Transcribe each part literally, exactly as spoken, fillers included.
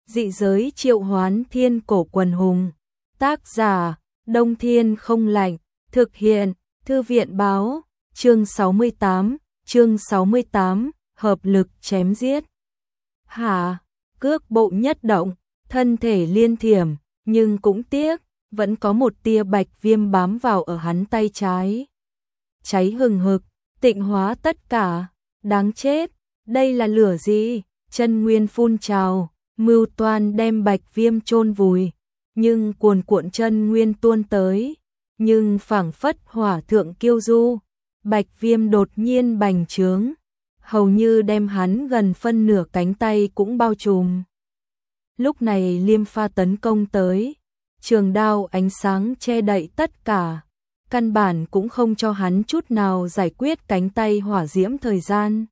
Dị giới triệu hoán thiên cổ quần hùng. Tác giả, Đông Thiên Không Lạnh. Thực hiện, Thư viện báo. Chương sáu mươi tám, chương sáu mươi tám, hợp lực chém giết. Hả, cước bộ nhất động, thân thể liên thiểm, nhưng cũng tiếc, vẫn có một tia bạch viêm bám vào ở hắn tay trái. Cháy hừng hực, tịnh hóa tất cả, đáng chết, đây là lửa gì? Chân nguyên phun trào, mưu toan đem bạch viêm chôn vùi, nhưng cuồn cuộn chân nguyên tuôn tới, nhưng phảng phất hỏa thượng kiêu du, bạch viêm đột nhiên bành trướng, hầu như đem hắn gần phân nửa cánh tay cũng bao trùm. Lúc này Liêm Pha tấn công tới, trường đao ánh sáng che đậy tất cả, căn bản cũng không cho hắn chút nào giải quyết cánh tay hỏa diễm thời gian.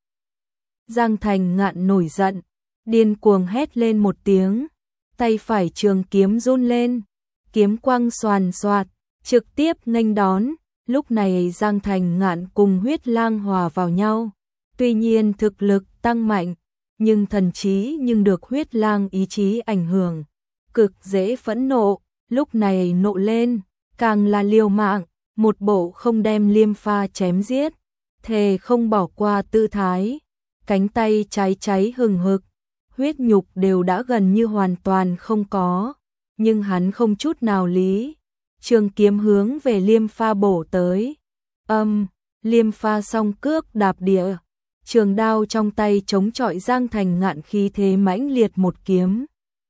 Giang Thành Ngạn nổi giận, điên cuồng hét lên một tiếng, tay phải trường kiếm run lên, kiếm quang xoàn xoạt, trực tiếp nghênh đón. Lúc này Giang Thành Ngạn cùng Huyết Lang hòa vào nhau, tuy nhiên thực lực tăng mạnh, nhưng thần trí nhưng được Huyết Lang ý chí ảnh hưởng, cực dễ phẫn nộ, lúc này nộ lên, càng là liều mạng, một bộ không đem Liêm Pha chém giết, thề không bỏ qua tư thái, cánh tay cháy cháy hừng hực, huyết nhục đều đã gần như hoàn toàn không có, nhưng hắn không chút nào lý. Trường kiếm hướng về Liêm Pha bổ tới. Âm, Liêm Pha song cước đạp địa, trường đao trong tay chống chọi Giang Thành Ngạn khí thế mãnh liệt một kiếm.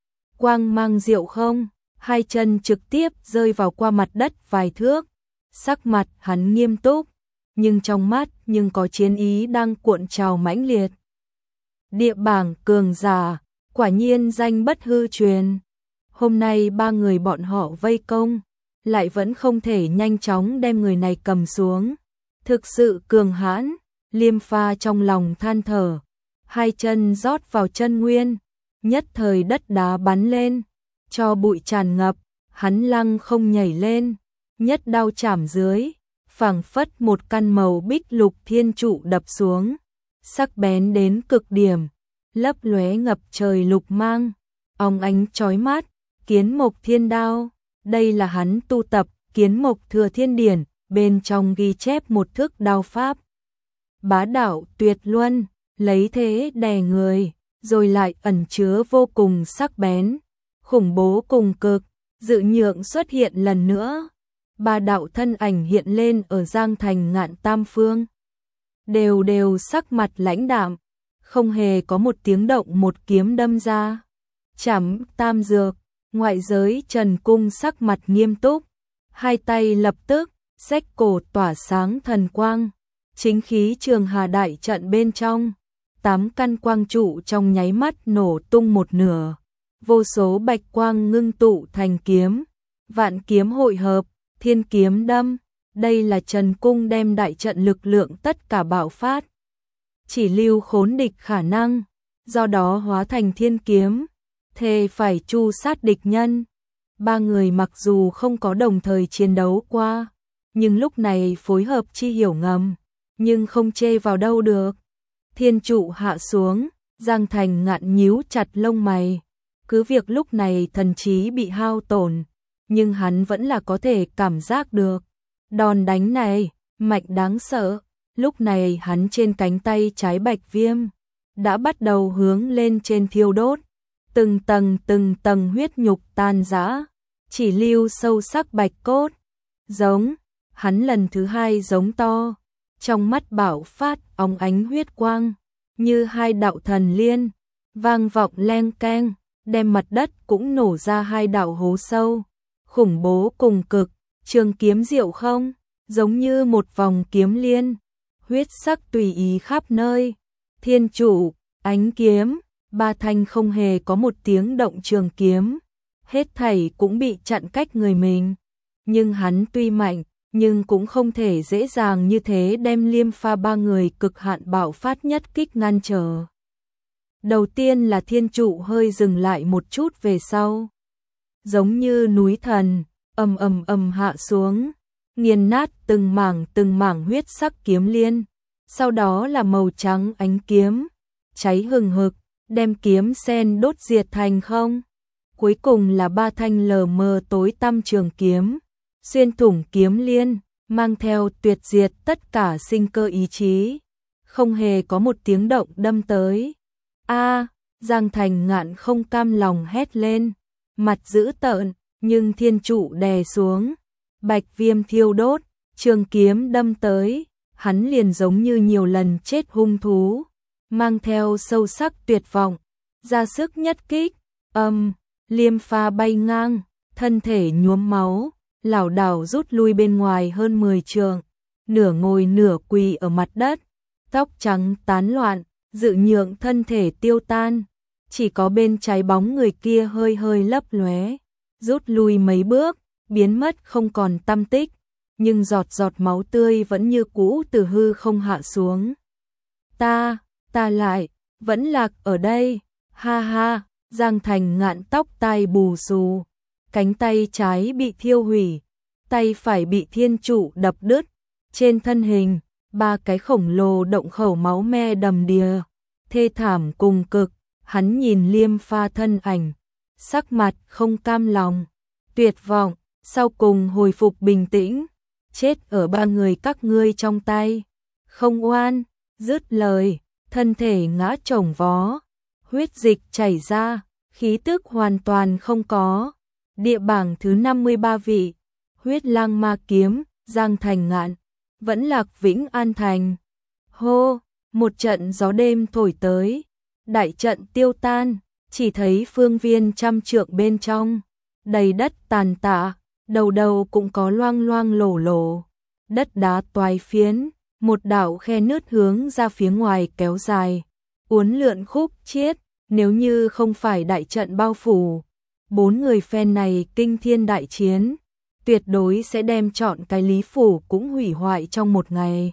Quang mang diệu không, hai chân trực tiếp rơi vào qua mặt đất vài thước, sắc mặt hắn nghiêm túc, nhưng trong mắt nhưng có chiến ý đang cuộn trào mãnh liệt. Địa bảng cường giả, quả nhiên danh bất hư truyền. Hôm nay ba người bọn họ vây công, lại vẫn không thể nhanh chóng đem người này cầm xuống. Thực sự cường hãn, Liêm Pha trong lòng than thở, hai chân rót vào chân nguyên, nhất thời đất đá bắn lên, cho bụi tràn ngập, hắn lăng không nhảy lên, nhất đao chảm dưới, phảng phất một căn màu bích lục thiên trụ đập xuống, sắc bén đến cực điểm, lấp lóe ngập trời lục mang, óng ánh chói mắt, Kiến Mộc Thiên Đao. Đây là hắn tu tập Kiến Mộc Thừa Thiên Điển, bên trong ghi chép một thức đao pháp. Bá đạo tuyệt luân, lấy thế đè người, rồi lại ẩn chứa vô cùng sắc bén, khủng bố cùng cực, dự nhượng xuất hiện lần nữa. Ba đạo thân ảnh hiện lên ở Giang Thành Ngạn tam phương. Đều đều sắc mặt lãnh đạm, không hề có một tiếng động, một kiếm đâm ra. Chảm tam dược. Ngoại giới Trần Cung sắc mặt nghiêm túc, hai tay lập tức, xách cổ tỏa sáng thần quang, chính khí Trường Hà đại trận bên trong, tám căn quang trụ trong nháy mắt nổ tung một nửa, vô số bạch quang ngưng tụ thành kiếm, vạn kiếm hội hợp, thiên kiếm đâm, đây là Trần Cung đem đại trận lực lượng tất cả bạo phát, chỉ lưu khốn địch khả năng, do đó hóa thành thiên kiếm. Thề phải chu sát địch nhân. Ba người mặc dù không có đồng thời chiến đấu qua, nhưng lúc này phối hợp chi hiểu ngầm, nhưng không chê vào đâu được. Thiên trụ hạ xuống, Giang Thành Ngạn nhíu chặt lông mày, cứ việc lúc này thần trí bị hao tổn, nhưng hắn vẫn là có thể cảm giác được. Đòn đánh này, mạnh đáng sợ, lúc này hắn trên cánh tay trái bạch viêm, đã bắt đầu hướng lên trên thiêu đốt. Từng tầng từng tầng huyết nhục tan rã, chỉ lưu sâu sắc bạch cốt. Giống, hắn lần thứ hai giống to, trong mắt bạo phát óng ánh huyết quang, như hai đạo thần liên, vang vọng leng keng, đem mặt đất cũng nổ ra hai đạo hố sâu, khủng bố cùng cực, trường kiếm diệu không, giống như một vòng kiếm liên, huyết sắc tùy ý khắp nơi, thiên trụ, ánh kiếm. Ba thanh không hề có một tiếng động trường kiếm, hết thảy cũng bị chặn cách người mình. Nhưng hắn tuy mạnh, nhưng cũng không thể dễ dàng như thế đem Liêm Pha ba người cực hạn bạo phát nhất kích ngăn trở. Đầu tiên là thiên trụ hơi dừng lại một chút về sau, giống như núi thần, ầm ầm ầm hạ xuống, nghiền nát từng mảng từng mảng huyết sắc kiếm liên. Sau đó là màu trắng ánh kiếm, cháy hừng hực, đem kiếm sen đốt diệt thành không? Cuối cùng là ba thanh lờ mờ tối tăm trường kiếm, xuyên thủng kiếm liên, mang theo tuyệt diệt tất cả sinh cơ ý chí, không hề có một tiếng động đâm tới. A, Giang Thành Ngạn không cam lòng hét lên, mặt dữ tợn, nhưng thiên trụ đè xuống, bạch viêm thiêu đốt, trường kiếm đâm tới, hắn liền giống như nhiều lần chết hung thú, mang theo sâu sắc tuyệt vọng, ra sức nhất kích, âm, liêm pha bay ngang, thân thể nhuốm máu, lảo đảo rút lui bên ngoài hơn mười trượng, nửa ngồi nửa quỳ ở mặt đất, tóc trắng tán loạn, dự nhượng thân thể tiêu tan, chỉ có bên trái bóng người kia hơi hơi lấp lóe, rút lui mấy bước, biến mất không còn tăm tích, nhưng giọt giọt máu tươi vẫn như cũ từ hư không hạ xuống. Ta, ta lại, vẫn lạc ở đây, ha ha, Giang Thành Ngạn tóc tai bù xù, cánh tay trái bị thiêu hủy, tay phải bị thiên trụ đập đứt, trên thân hình, ba cái khổng lồ động khẩu máu me đầm đìa, thê thảm cùng cực, hắn nhìn liêm pha thân ảnh, sắc mặt không cam lòng, tuyệt vọng, sau cùng hồi phục bình tĩnh, chết ở ba người các ngươi trong tay, không oan, dứt lời, thân thể ngã chồng vó, huyết dịch chảy ra, khí tức hoàn toàn không có, địa bảng thứ năm mươi ba vị, huyết lang ma kiếm, Giang Thành Ngạn, vẫn lạc Vĩnh An Thành. Hô, một trận gió đêm thổi tới, đại trận tiêu tan, chỉ thấy phương viên trăm trượng bên trong, đầy đất tàn tạ, đầu đầu cũng có loang loang lổ lổ, đất đá toái phiến, một đạo khe nứt hướng ra phía ngoài kéo dài, uốn lượn khúc chiết, nếu như không phải đại trận bao phủ, bốn người phen này kinh thiên đại chiến, tuyệt đối sẽ đem chọn cái Lý Phủ cũng hủy hoại trong một ngày.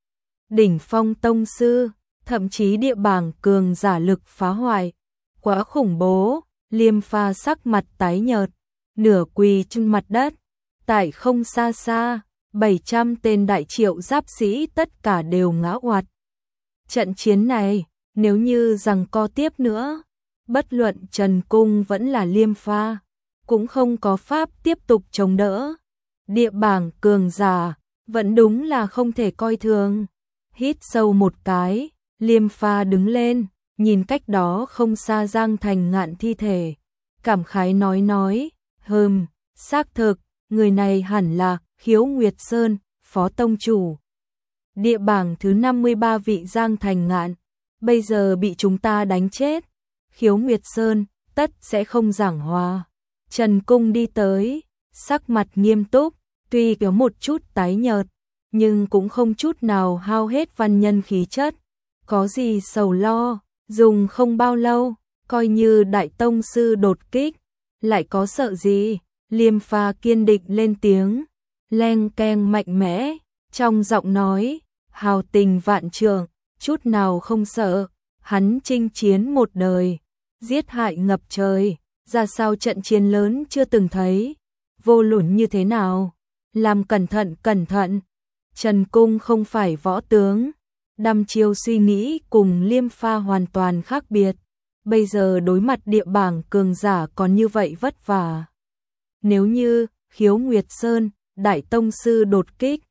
Đỉnh phong tông sư, thậm chí địa bảng cường giả lực phá hoại, quá khủng bố, liêm pha sắc mặt tái nhợt, nửa quỳ trên mặt đất, tại không xa xa, bảy trăm tên đại triệu giáp sĩ tất cả đều ngã oạt. Trận chiến này, nếu như rằng co tiếp nữa, bất luận Trần Cung vẫn là liêm pha, cũng không có pháp tiếp tục chống đỡ. Địa bảng cường giả, vẫn đúng là không thể coi thường. Hít sâu một cái, liêm pha đứng lên, nhìn cách đó không xa Giang Thành Ngạn thi thể, cảm khái nói nói, hừm, xác thực, người này hẳn là Khiếu Nguyệt Sơn, phó tông chủ. Địa bảng thứ năm mươi ba vị Giang Thành Ngạn, bây giờ bị chúng ta đánh chết, Khiếu Nguyệt Sơn, tất sẽ không giảng hòa. Trần Cung đi tới, sắc mặt nghiêm túc, tuy có một chút tái nhợt, nhưng cũng không chút nào hao hết văn nhân khí chất. Có gì sầu lo, dùng không bao lâu, coi như đại tông sư đột kích, lại có sợ gì, liêm pha kiên định lên tiếng, leng keng mạnh mẽ, trong giọng nói, hào tình vạn trượng, chút nào không sợ, hắn chinh chiến một đời, giết hại ngập trời, ra sao trận chiến lớn chưa từng thấy, vô luận như thế nào, làm cẩn thận cẩn thận. Trần Cung không phải võ tướng, đăm chiêu suy nghĩ cùng liêm pha hoàn toàn khác biệt, bây giờ đối mặt địa bảng cường giả còn như vậy vất vả. Nếu như Khiếu Nguyệt Sơn, đại tông sư đột kích,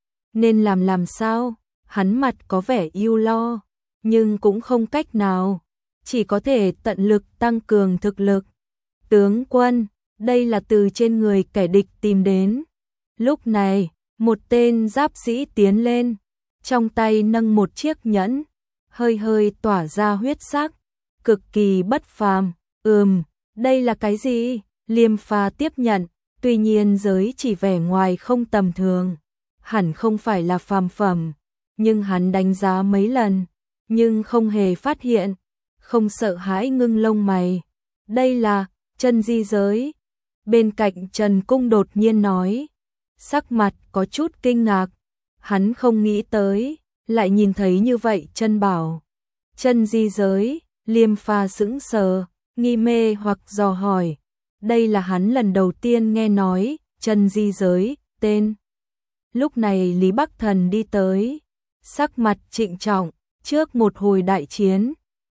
nên làm làm sao? Hắn mặt có vẻ ưu lo, nhưng cũng không cách nào, chỉ có thể tận lực tăng cường thực lực. Tướng quân, đây là từ trên người kẻ địch tìm đến. Lúc này, một tên giáp sĩ tiến lên, trong tay nâng một chiếc nhẫn, hơi hơi tỏa ra huyết sắc, cực kỳ bất phàm. Ừm, đây là cái gì? Liêm pha tiếp nhận, tuy nhiên giới chỉ vẻ ngoài không tầm thường, hẳn không phải là phàm phẩm, nhưng hắn đánh giá mấy lần, nhưng không hề phát hiện, không sợ hãi ngưng lông mày. Đây là chân di giới. Bên cạnh Trần Cung đột nhiên nói, sắc mặt có chút kinh ngạc, hắn không nghĩ tới, lại nhìn thấy như vậy chân bảo. Chân di giới, liêm pha sững sờ, nghi mê hoặc dò hỏi, đây là hắn lần đầu tiên nghe nói, chân di giới, tên. Lúc này Lý Bắc Thần đi tới, sắc mặt trịnh trọng, trước một hồi đại chiến,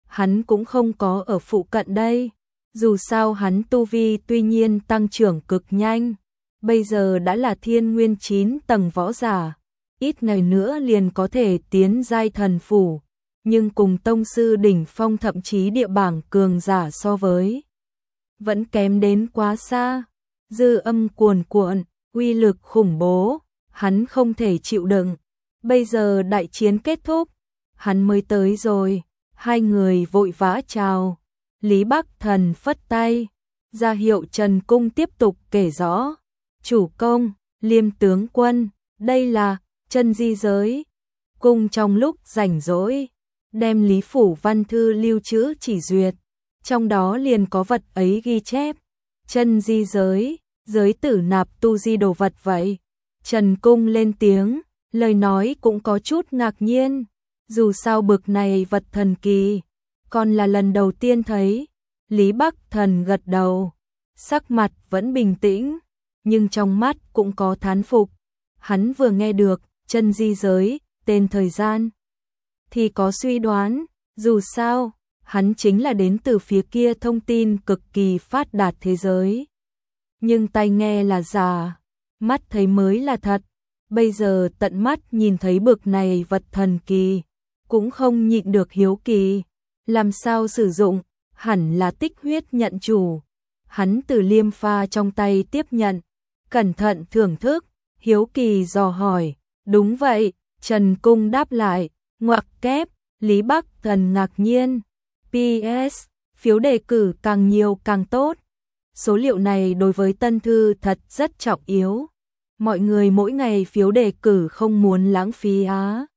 hắn cũng không có ở phụ cận đây. Dù sao hắn tu vi tuy nhiên tăng trưởng cực nhanh, bây giờ đã là thiên nguyên chín tầng võ giả, ít ngày nữa liền có thể tiến giai thần phủ, nhưng cùng tông sư đỉnh phong thậm chí địa bảng cường giả so với, vẫn kém đến quá xa. Dư âm cuồn cuộn, uy lực khủng bố, hắn không thể chịu đựng. Bây giờ đại chiến kết thúc, hắn mới tới rồi, hai người vội vã chào. Lý Bắc Thần phất tay, ra hiệu Trần Cung tiếp tục kể rõ. Chủ công, Liêm tướng quân, đây là chân di giới. Cung trong lúc rảnh rỗi, đem Lý Phủ văn thư lưu trữ chỉ duyệt, trong đó liền có vật ấy ghi chép. Chân di giới, giới tử nạp tu di đồ vật vậy. Trần Cung lên tiếng, lời nói cũng có chút ngạc nhiên, dù sao bực này vật thần kỳ, còn là lần đầu tiên thấy. Lý Bắc Thần gật đầu, sắc mặt vẫn bình tĩnh, nhưng trong mắt cũng có thán phục. Hắn vừa nghe được chân di giới, tên thời gian, thì có suy đoán, dù sao, hắn chính là đến từ phía kia thông tin cực kỳ phát đạt thế giới. Nhưng tai nghe là giả, mắt thấy mới là thật. Bây giờ tận mắt nhìn thấy bực này vật thần kỳ, cũng không nhịn được hiếu kỳ. Làm sao sử dụng, hẳn là tích huyết nhận chủ. Hắn từ liêm pha trong tay tiếp nhận, cẩn thận thưởng thức, hiếu kỳ dò hỏi. Đúng vậy, Trần Cung đáp lại, ngoặc kép. Lý Bắc Thần ngạc nhiên. pê ét, phiếu đề cử càng nhiều càng tốt. Số liệu này đối với tân thư thật rất trọng yếu. Mọi người mỗi ngày phiếu đề cử không muốn lãng phí á.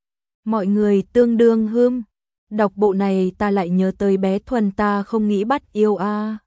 Mọi người tương đương hươm. Đọc bộ này ta lại nhớ tới bé Thuần ta không nghĩ bắt yêu a.